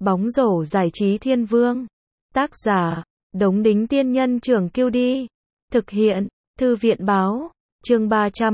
Bóng rổ giải trí thiên vương. Tác giả, Đống Đính Tiên Nhân Trưởng Kiêu Đi. Thực hiện, Thư viện Báo. Chương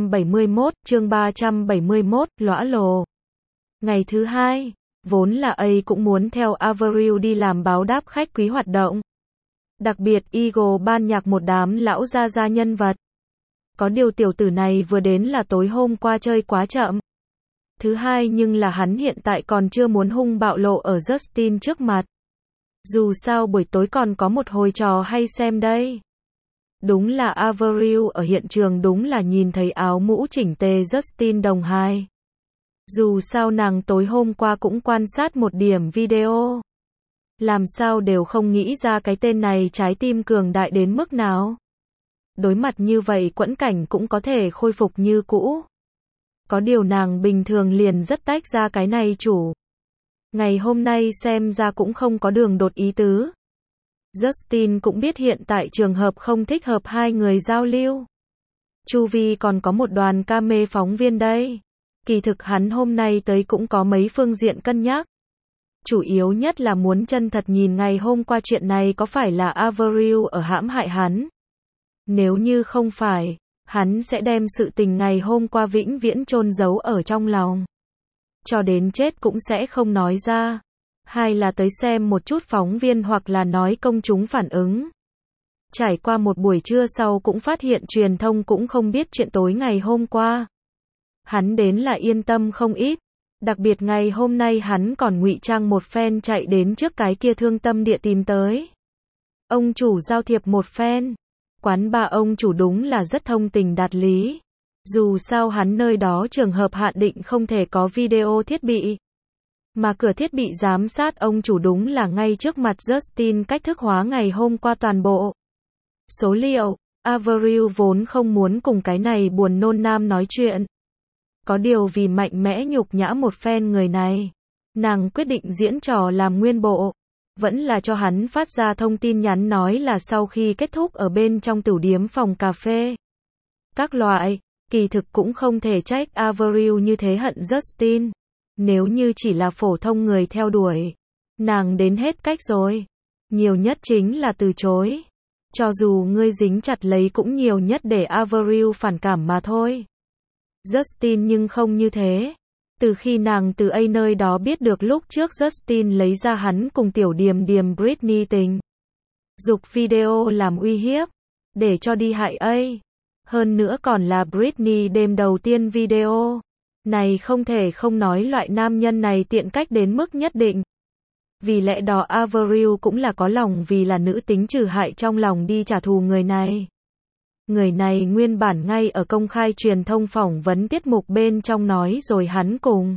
371, lõa lồ. Ngày thứ hai, vốn là A cũng muốn theo Avril đi làm báo đáp khách quý hoạt động. Đặc biệt Eagle ban nhạc một đám lão gia nhân vật. Có điều tiểu tử này vừa đến là tối hôm qua chơi quá chậm. Thứ hai nhưng là hắn hiện tại còn chưa muốn hung bạo lộ ở Justin trước mặt. Dù sao buổi tối còn có một hồi trò hay xem đây. Đúng là Avril ở hiện trường đúng là nhìn thấy áo mũ chỉnh tề Justin đồng hài. Dù sao nàng tối hôm qua cũng quan sát một điểm video. Làm sao đều không nghĩ ra cái tên này trái tim cường đại đến mức nào. Đối mặt như vậy Quẫn Cảnh cũng có thể khôi phục như cũ. Có điều nàng bình thường liền rất tách ra cái này chủ. Ngày hôm nay xem ra cũng không có đường đột ý tứ. Justin cũng biết hiện tại trường hợp không thích hợp hai người giao lưu. Chu vi còn có một đoàn camera phóng viên đây. Kỳ thực hắn hôm nay tới cũng có mấy phương diện cân nhắc. Chủ yếu nhất là muốn chân thật nhìn ngày hôm qua chuyện này có phải là Avril ở hãm hại hắn. Nếu như không phải, hắn sẽ đem sự tình ngày hôm qua vĩnh viễn chôn giấu ở trong lòng. Cho đến chết cũng sẽ không nói ra. Hay là tới xem một chút phóng viên hoặc là nói công chúng phản ứng. Trải qua một buổi trưa sau cũng phát hiện truyền thông cũng không biết chuyện tối ngày hôm qua. Hắn đến là yên tâm không ít. Đặc biệt ngày hôm nay hắn còn ngụy trang một phen chạy đến trước cái kia thương tâm địa tìm tới. Ông chủ giao thiệp một phen. Quán ba ông chủ đúng là rất thông tình đạt lý. Dù sao hắn nơi đó trường hợp hạn định không thể có video thiết bị. Mà cửa thiết bị giám sát ông chủ đúng là ngay trước mặt Justin cách thức hóa ngày hôm qua toàn bộ. Số liệu, Avril vốn không muốn cùng cái này buồn nôn nam nói chuyện. Có điều vì mạnh mẽ nhục nhã một phen người này, nàng quyết định diễn trò làm nguyên bộ. Vẫn là cho hắn phát ra thông tin nhắn nói là sau khi kết thúc ở bên trong tửu điếm phòng cà phê. Các loại, kỳ thực cũng không thể trách Avril như thế hận Justin. Nếu như chỉ là phổ thông người theo đuổi, nàng đến hết cách rồi. Nhiều nhất chính là từ chối. Cho dù ngươi dính chặt lấy cũng nhiều nhất để Avril phản cảm mà thôi. Justin nhưng không như thế. Từ khi nàng từ A nơi đó biết được lúc trước Justin lấy ra hắn cùng tiểu điềm Britney tình dục video làm uy hiếp, để cho đi hại A. Hơn nữa còn là Britney đêm đầu tiên video. Này không thể không nói loại nam nhân này tiện cách đến mức nhất định. Vì lẽ đó Avril cũng là có lòng vì là nữ tính trừ hại trong lòng đi trả thù người này. Người này nguyên bản ngay ở công khai truyền thông phỏng vấn tiết mục bên trong nói rồi hắn cùng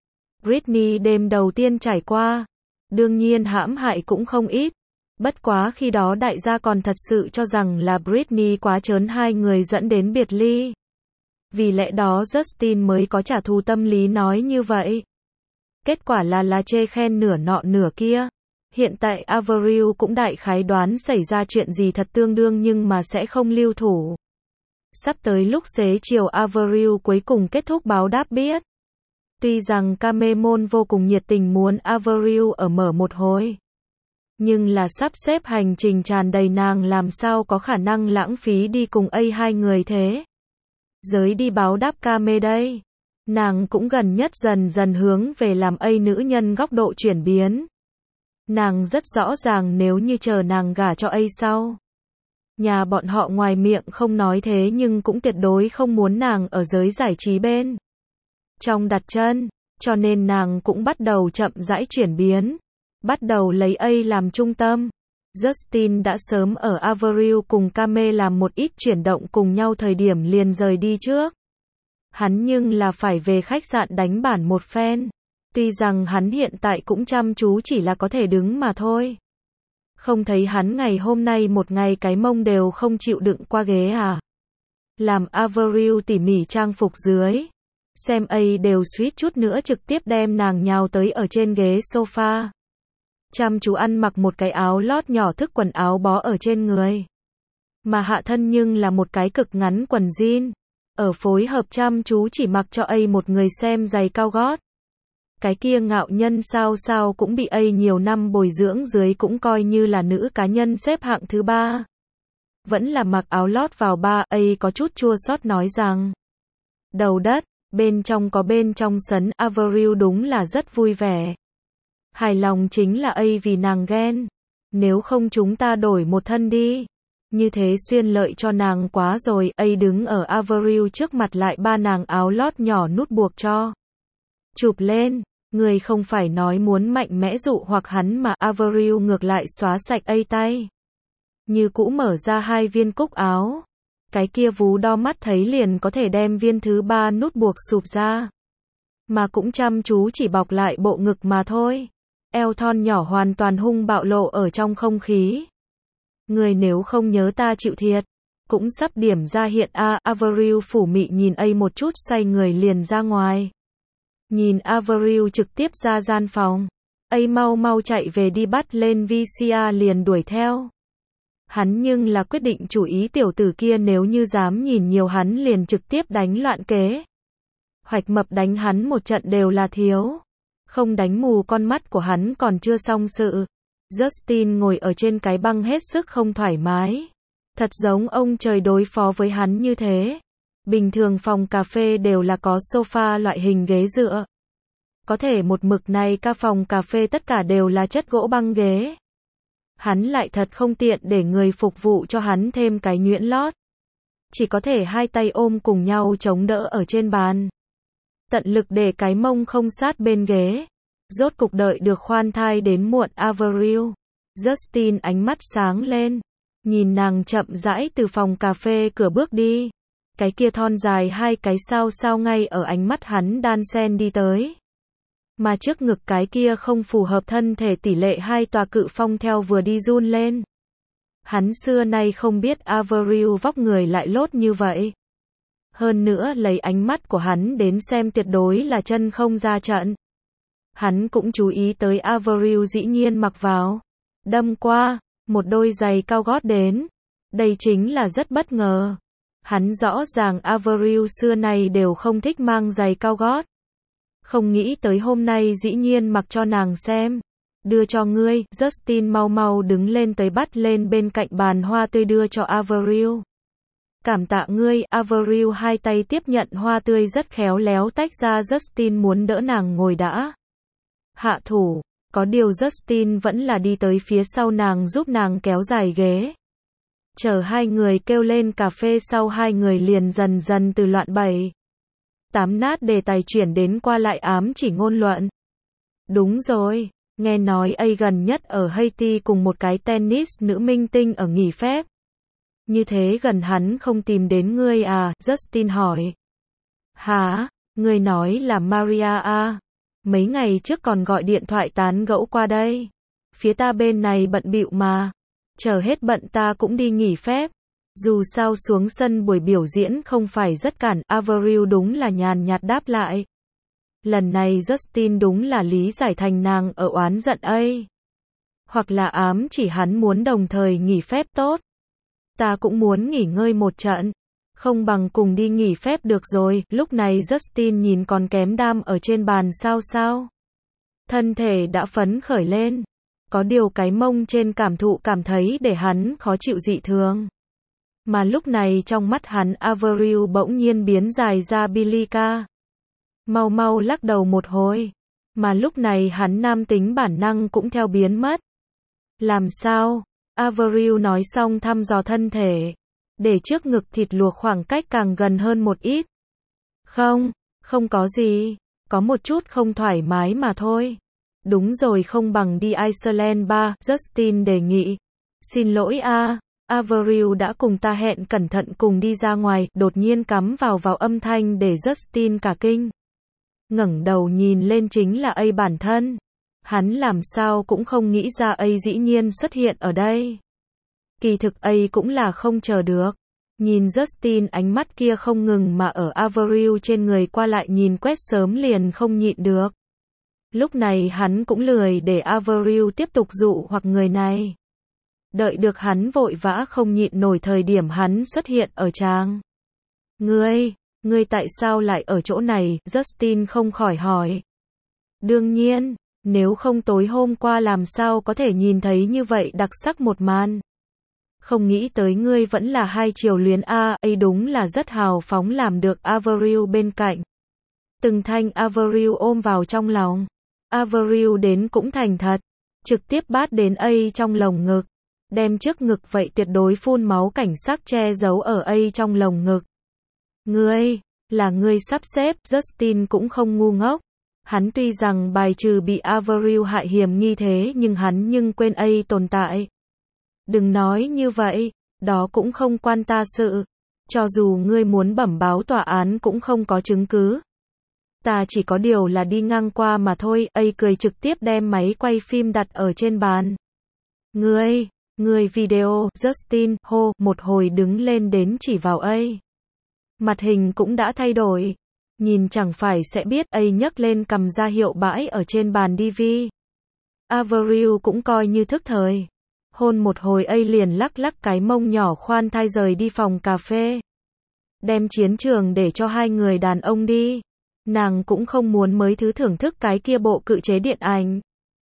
Britney đêm đầu tiên trải qua. Đương nhiên hãm hại cũng không ít. Bất quá khi đó đại gia còn thật sự cho rằng là Britney quá trớn hai người dẫn đến biệt ly. Vì lẽ đó Justin mới có trả thù tâm lý nói như vậy. Kết quả là chê khen nửa nọ nửa kia. Hiện tại Avril cũng đại khái đoán xảy ra chuyện gì thật tương đương nhưng mà sẽ không lưu thủ. Sắp tới lúc xế chiều Avril cuối cùng kết thúc báo đáp biết. Tuy rằng Camemon vô cùng nhiệt tình muốn Avril ở mở một hồi. Nhưng là sắp xếp hành trình tràn đầy nàng làm sao có khả năng lãng phí đi cùng A hai người thế. Giới đi báo đáp Came đây. Nàng cũng gần nhất dần dần hướng về làm A nữ nhân góc độ chuyển biến. Nàng rất rõ ràng nếu như chờ nàng gả cho A sau. Nhà bọn họ ngoài miệng không nói thế nhưng cũng tuyệt đối không muốn nàng ở giới giải trí bên trong đặt chân, cho nên nàng cũng bắt đầu chậm rãi chuyển biến. Bắt đầu lấy A làm trung tâm. Justin đã sớm ở Avril cùng Came làm một ít chuyển động cùng nhau thời điểm liền rời đi trước. Hắn nhưng là phải về khách sạn đánh bản một phen. Tuy rằng hắn hiện tại cũng chăm chú chỉ là có thể đứng mà thôi. Không thấy hắn ngày hôm nay một ngày cái mông đều không chịu đựng qua ghế à. Làm Avril tỉ mỉ trang phục dưới. Xem A đều suýt chút nữa trực tiếp đem nàng nhào tới ở trên ghế sofa. Chăm chú ăn mặc một cái áo lót nhỏ thức quần áo bó ở trên người. Mà hạ thân nhưng là một cái cực ngắn quần jean. Ở phối hợp chăm chú chỉ mặc cho A một người xem giày cao gót. Cái kia ngạo nhân sao cũng bị nhiều năm bồi dưỡng dưới cũng coi như là nữ cá nhân xếp hạng thứ 3. Vẫn là mặc áo lót vào ba, có chút chua xót nói rằng. Đầu đất, bên trong sấn, Avril đúng là rất vui vẻ. Hài lòng chính là vì nàng ghen. Nếu không chúng ta đổi một thân đi. Như thế xuyên lợi cho nàng quá rồi, đứng ở Avril trước mặt lại ba nàng áo lót nhỏ nút buộc cho. Chụp lên, người không phải nói muốn mạnh mẽ dụ hoặc hắn mà Avril ngược lại xóa sạch tay. Như cũ mở ra 2 viên cúc áo. Cái kia vú đo mắt thấy liền có thể đem viên thứ 3 nút buộc sụp ra. Mà cũng chăm chú chỉ bọc lại bộ ngực mà thôi. Eo thon nhỏ hoàn toàn hung bạo lộ ở trong không khí. Người nếu không nhớ ta chịu thiệt. Cũng sắp điểm ra hiện Avril phủ mị nhìn một chút xoay người liền ra ngoài. Nhìn Avril trực tiếp ra gian phòng. Mau chạy về đi bắt lên VCR liền đuổi theo. Hắn nhưng là quyết định chủ ý tiểu tử kia nếu như dám nhìn nhiều hắn liền trực tiếp đánh loạn kế. Hoạch Mập đánh hắn một trận đều là thiếu. Không đánh mù con mắt của hắn còn chưa xong sự. Justin ngồi ở trên cái băng hết sức không thoải mái. Thật giống ông trời đối phó với hắn như thế. Bình thường phòng cà phê đều là có sofa loại hình ghế dựa. Có thể một mực này ca phòng cà phê tất cả đều là chất gỗ băng ghế. Hắn lại thật không tiện để người phục vụ cho hắn thêm cái nhuyễn lót. Chỉ có thể 2 tay ôm cùng nhau chống đỡ ở trên bàn. Tận lực để cái mông không sát bên ghế. Rốt cục đợi được khoan thai đến muộn Avril. Justin ánh mắt sáng lên. Nhìn nàng chậm rãi từ phòng cà phê cửa bước đi. Cái kia thon dài 2 cái sao ngay ở ánh mắt hắn đan sen đi tới. Mà trước ngực cái kia không phù hợp thân thể tỷ lệ 2 tòa cự phong theo vừa đi run lên. Hắn xưa nay không biết Avril vóc người lại lốt như vậy. Hơn nữa lấy ánh mắt của hắn đến xem tuyệt đối là chân không ra trận. Hắn cũng chú ý tới Avril dĩ nhiên mặc vào. Đâm qua, một đôi giày cao gót đến. Đây chính là rất bất ngờ. Hắn rõ ràng Avril xưa nay đều không thích mang giày cao gót. Không nghĩ tới hôm nay dĩ nhiên mặc cho nàng xem. Đưa cho ngươi, Justin mau đứng lên tới bắt lên bên cạnh bàn hoa tươi đưa cho Avril. Cảm tạ ngươi, Avril 2 tay tiếp nhận hoa tươi rất khéo léo tách ra Justin muốn đỡ nàng ngồi đã. Hạ thủ, có điều Justin vẫn là đi tới phía sau nàng giúp nàng kéo dài ghế. Chờ 2 người kêu lên cà phê sau 2 người liền dần từ loạn bày. 8 nát đề tài chuyển đến qua lại ám chỉ ngôn luận. Đúng rồi, nghe nói gần nhất ở Haiti cùng một cái tennis nữ minh tinh ở nghỉ phép. Như thế gần hắn không tìm đến ngươi à, Justin hỏi. Hả, ngươi nói là Maria à? Mấy ngày trước còn gọi điện thoại tán gẫu qua đây. Phía ta bên này bận bịu mà. Chờ hết bận ta cũng đi nghỉ phép. Dù sao xuống sân buổi biểu diễn không phải rất cản, Avril đúng là nhàn nhạt đáp lại. Lần này Justin đúng là lý giải thành nàng ở oán giận hoặc là ám chỉ hắn muốn đồng thời nghỉ phép tốt. Ta cũng muốn nghỉ ngơi một trận. Không bằng cùng đi nghỉ phép được rồi. Lúc này Justin nhìn còn kém đam ở trên bàn sao. Thân thể đã phấn khởi lên. Có điều cái mông trên cảm thấy để hắn khó chịu dị thường. Mà lúc này trong mắt hắn Avril bỗng nhiên biến dài ra Bilica. Mau lắc đầu một hồi. Mà lúc này hắn nam tính bản năng cũng theo biến mất. Làm sao? Avril nói xong thăm dò thân thể. Để trước ngực thịt luộc khoảng cách càng gần hơn một ít. Không có gì. Có một chút không thoải mái mà thôi. Đúng rồi không bằng đi Iceland Bar, Justin đề nghị. Xin lỗi Avril đã cùng ta hẹn cẩn thận cùng đi ra ngoài, đột nhiên cắm vào âm thanh để Justin cả kinh. Ngẩng đầu nhìn lên chính là bản thân. Hắn làm sao cũng không nghĩ ra dĩ nhiên xuất hiện ở đây. Kỳ thực cũng là không chờ được. Nhìn Justin ánh mắt kia không ngừng mà ở Avril trên người qua lại nhìn quét sớm liền không nhịn được. Lúc này hắn cũng lười để Avril tiếp tục dụ hoặc người này. Đợi được hắn vội vã không nhịn nổi thời điểm hắn xuất hiện ở tràng. Ngươi tại sao lại ở chỗ này? Justin không khỏi hỏi. Đương nhiên, nếu không tối hôm qua làm sao có thể nhìn thấy như vậy đặc sắc một màn. Không nghĩ tới ngươi vẫn là hai chiều luyến a, ấy đúng là rất hào phóng làm được. Avril bên cạnh. Từng thanh Avril ôm vào trong lòng. Avril đến cũng thành thật, trực tiếp bát đến A trong lồng ngực, đem trước ngực vậy tuyệt đối phun máu cảnh sắc che giấu ở A trong lồng ngực. Ngươi, là ngươi sắp xếp. Justin cũng không ngu ngốc. Hắn tuy rằng bài trừ bị Avril hại hiểm nghi thế nhưng quên A tồn tại. Đừng nói như vậy, đó cũng không quan ta sự. Cho dù ngươi muốn bẩm báo tòa án cũng không có chứng cứ. Ta chỉ có điều là đi ngang qua mà thôi. A cười trực tiếp đem máy quay phim đặt ở trên bàn. Ngươi video. Justin hô một hồi đứng lên đến chỉ vào A. Mặt hình cũng đã thay đổi. Nhìn chẳng phải sẽ biết. A nhấc lên cầm ra hiệu bãi ở trên bàn DV. Avril cũng coi như thức thời. Hôn một hồi A liền lắc lắc cái mông nhỏ khoan thai rời đi phòng cà phê. Đem chiến trường để cho hai người đàn ông đi. Nàng cũng không muốn mấy thứ thưởng thức cái kia bộ cự chế điện ảnh.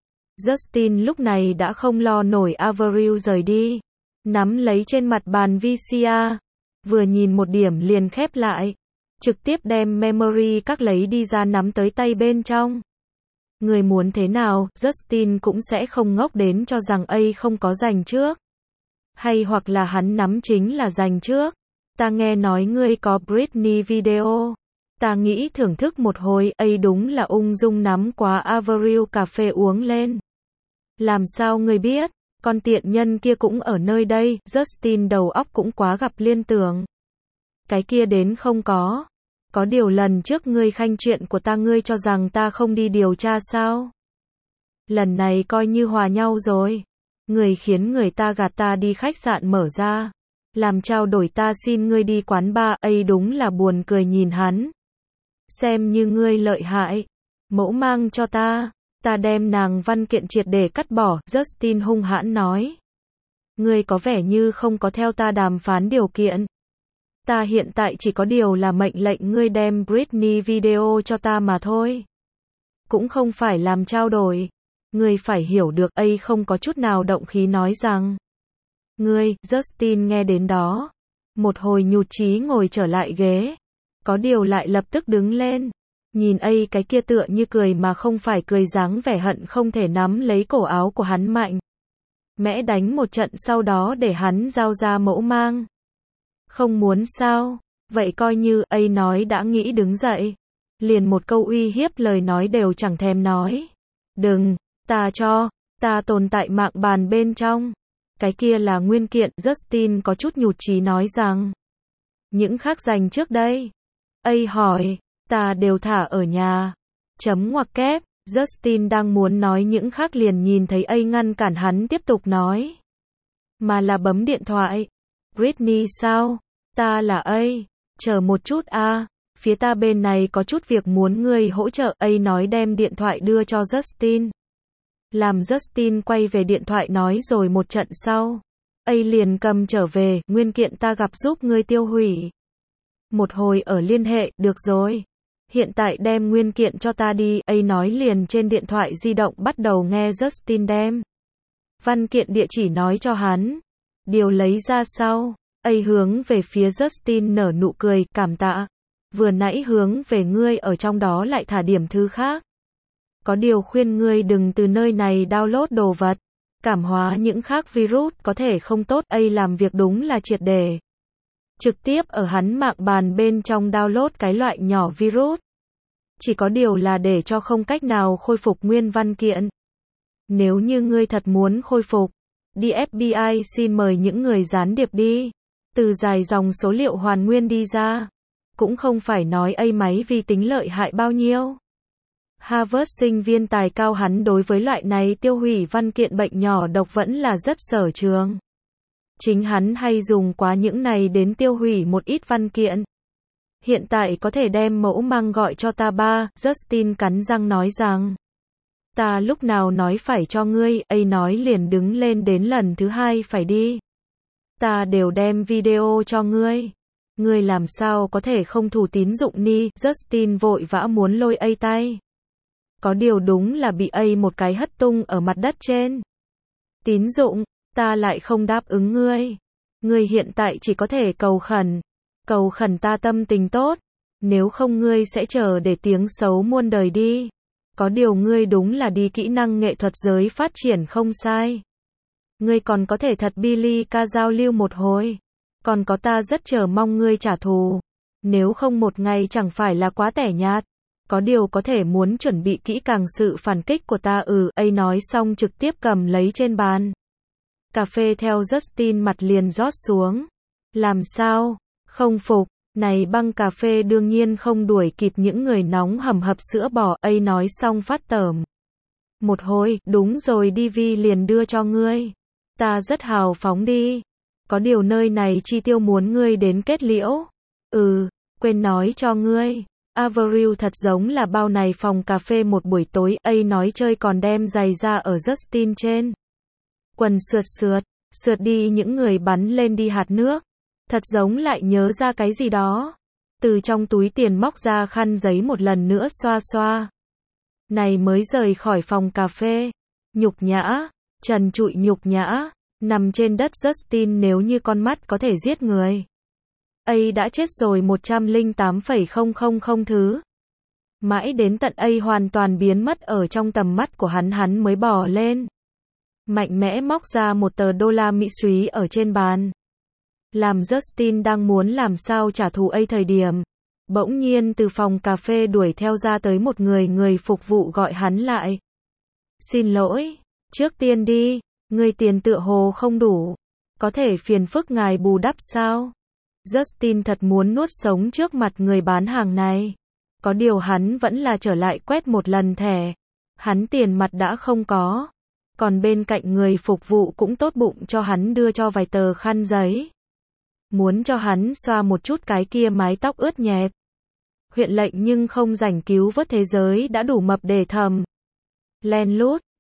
Justin lúc này đã không lo nổi Avril rời đi. Nắm lấy trên mặt bàn VCR. Vừa nhìn một điểm liền khép lại. Trực tiếp đem memory card lấy đi ra nắm tới tay bên trong. Người muốn thế nào, Justin cũng sẽ không ngốc đến cho rằng A không có giành trước. Hay hoặc là hắn nắm chính là giành trước. Ta nghe nói ngươi có Britney video. Ta nghĩ thưởng thức một hồi. A đúng là ung dung nắm quá Avril cà phê uống lên. Làm sao ngươi biết, con tiện nhân kia cũng ở nơi đây. Justin đầu óc cũng quá gặp liên tưởng. Cái kia đến không có. Có điều lần trước ngươi khanh chuyện của ta ngươi cho rằng ta không đi điều tra sao? Lần này coi như hòa nhau rồi. Người khiến người ta gạt ta đi khách sạn mở ra. Làm trao đổi ta xin ngươi đi quán bar. A đúng là buồn cười nhìn hắn. Xem như ngươi lợi hại. Mẫu mang cho ta. Ta đem nàng văn kiện triệt để cắt bỏ. Justin hung hãn nói. Ngươi có vẻ như không có theo ta đàm phán điều kiện. Ta hiện tại chỉ có điều là mệnh lệnh ngươi đem Britney video cho ta mà thôi. Cũng không phải làm trao đổi. Ngươi phải hiểu được. A không có chút nào động khí nói rằng. Ngươi, Justin nghe đến đó. Một hồi nhụt chí ngồi trở lại ghế. Có điều lại lập tức đứng lên. Nhìn A cái kia tựa như cười mà không phải cười dáng vẻ hận không thể nắm lấy cổ áo của hắn mạnh mẽ đánh một trận sau đó để hắn giao ra mẫu mang. Không muốn sao? Vậy coi như. A nói đã nghĩ đứng dậy. Liền một câu uy hiếp lời nói đều chẳng thèm nói. Đừng, ta tồn tại mạng bàn bên trong. Cái kia là nguyên kiện. Justin có chút nhụt chí nói rằng. Những khác dành trước đây. A hỏi, ta đều thả ở nhà. Chấm ngoặc kép. Justin đang muốn nói những khác liền nhìn thấy A ngăn cản hắn tiếp tục nói. Mà là bấm điện thoại. Britney sao? Ta là A. Chờ một chút a. Phía ta bên này có chút việc muốn ngươi hỗ trợ. A nói đem điện thoại đưa cho Justin. Làm Justin quay về điện thoại nói rồi một trận sau. A liền cầm trở về. Nguyên kiện ta gặp giúp ngươi tiêu hủy. Một hồi ở liên hệ. Được rồi. Hiện tại đem nguyên kiện cho ta đi. A nói liền trên điện thoại di động bắt đầu nghe Justin đem văn kiện địa chỉ nói cho hắn. Điều lấy ra sau. A hướng về phía Justin nở nụ cười, cảm tạ. Vừa nãy hướng về ngươi ở trong đó lại thả điểm thứ khác. Có điều khuyên ngươi đừng từ nơi này download đồ vật. Cảm hóa những khác virus có thể không tốt. A làm việc đúng là triệt để. Trực tiếp ở hắn mạng bàn bên trong download cái loại nhỏ virus. Chỉ có điều là để cho không cách nào khôi phục nguyên văn kiện. Nếu như ngươi thật muốn khôi phục, đi FBI xin mời những người gián điệp đi. Từ dài dòng số liệu hoàn nguyên đi ra. Cũng không phải nói A máy vi tính lợi hại bao nhiêu. Harvard sinh viên tài cao hắn đối với loại này tiêu hủy văn kiện bệnh nhỏ độc vẫn là rất sở trường. Chính hắn hay dùng quá những này đến tiêu hủy một ít văn kiện. Hiện tại có thể đem mẫu mang gọi cho ta ba. Justin cắn răng nói rằng. Ta lúc nào nói phải cho ngươi. A nói liền đứng lên đến lần thứ hai phải đi. Ta đều đem video cho ngươi. Ngươi làm sao có thể không thủ tín dụng ni. Justin vội vã muốn lôi A tay. Có điều đúng là bị một cái hất tung ở mặt đất trên. Tín dụng, ta lại không đáp ứng ngươi. Ngươi hiện tại chỉ có thể cầu khẩn. Cầu khẩn ta tâm tình tốt. Nếu không ngươi sẽ chờ để tiếng xấu muôn đời đi. Có điều ngươi đúng là đi kỹ năng nghệ thuật giới phát triển không sai. Ngươi còn có thể thật Billy ca giao lưu một hồi. Còn có ta rất chờ mong ngươi trả thù. Nếu không một ngày chẳng phải là quá tẻ nhạt. Có điều có thể muốn chuẩn bị kỹ càng sự phản kích của ta nói xong trực tiếp cầm lấy trên bàn. Cà phê theo Justin mặt liền rót xuống. Làm sao? Không phục. Này băng cà phê đương nhiên không đuổi kịp những người nóng hầm hập sữa bò. Nói xong phát tởm. Một hồi, đúng rồi DV liền đưa cho ngươi. Ta rất hào phóng đi. Có điều nơi này chi tiêu muốn ngươi đến kết liễu. Quên nói cho ngươi. Avril thật giống là bao này phòng cà phê một buổi tối. Nói chơi còn đem giày ra ở Justin trên. Quần sượt đi những người bắn lên đi hạt nước. Thật giống lại nhớ ra cái gì đó. Từ trong túi tiền móc ra khăn giấy một lần nữa xoa xoa. Này mới rời khỏi phòng cà phê. Nhục nhã, trần trụi nhục nhã, nằm trên đất Justin nếu như con mắt có thể giết người. Đã chết rồi 108,000 thứ. Mãi đến tận hoàn toàn biến mất ở trong tầm mắt của hắn mới bò lên. Mạnh mẽ móc ra một tờ đô la Mỹ súy ở trên bàn. Làm Justin đang muốn làm sao trả thù thời điểm. Bỗng nhiên từ phòng cà phê đuổi theo ra tới một người phục vụ gọi hắn lại. Xin lỗi, trước tiên đi, người tiền tựa hồ không đủ. Có thể phiền phức ngài bù đắp sao? Justin thật muốn nuốt sống trước mặt người bán hàng này. Có điều hắn vẫn là trở lại quét một lần thẻ. Hắn tiền mặt đã không có. Còn bên cạnh người phục vụ cũng tốt bụng cho hắn đưa cho vài tờ khăn giấy. Muốn cho hắn xoa một chút cái kia mái tóc ướt nhẹp. Huyện lệnh nhưng không rảnh cứu vớt thế giới đã đủ mập để thầm. Len lút,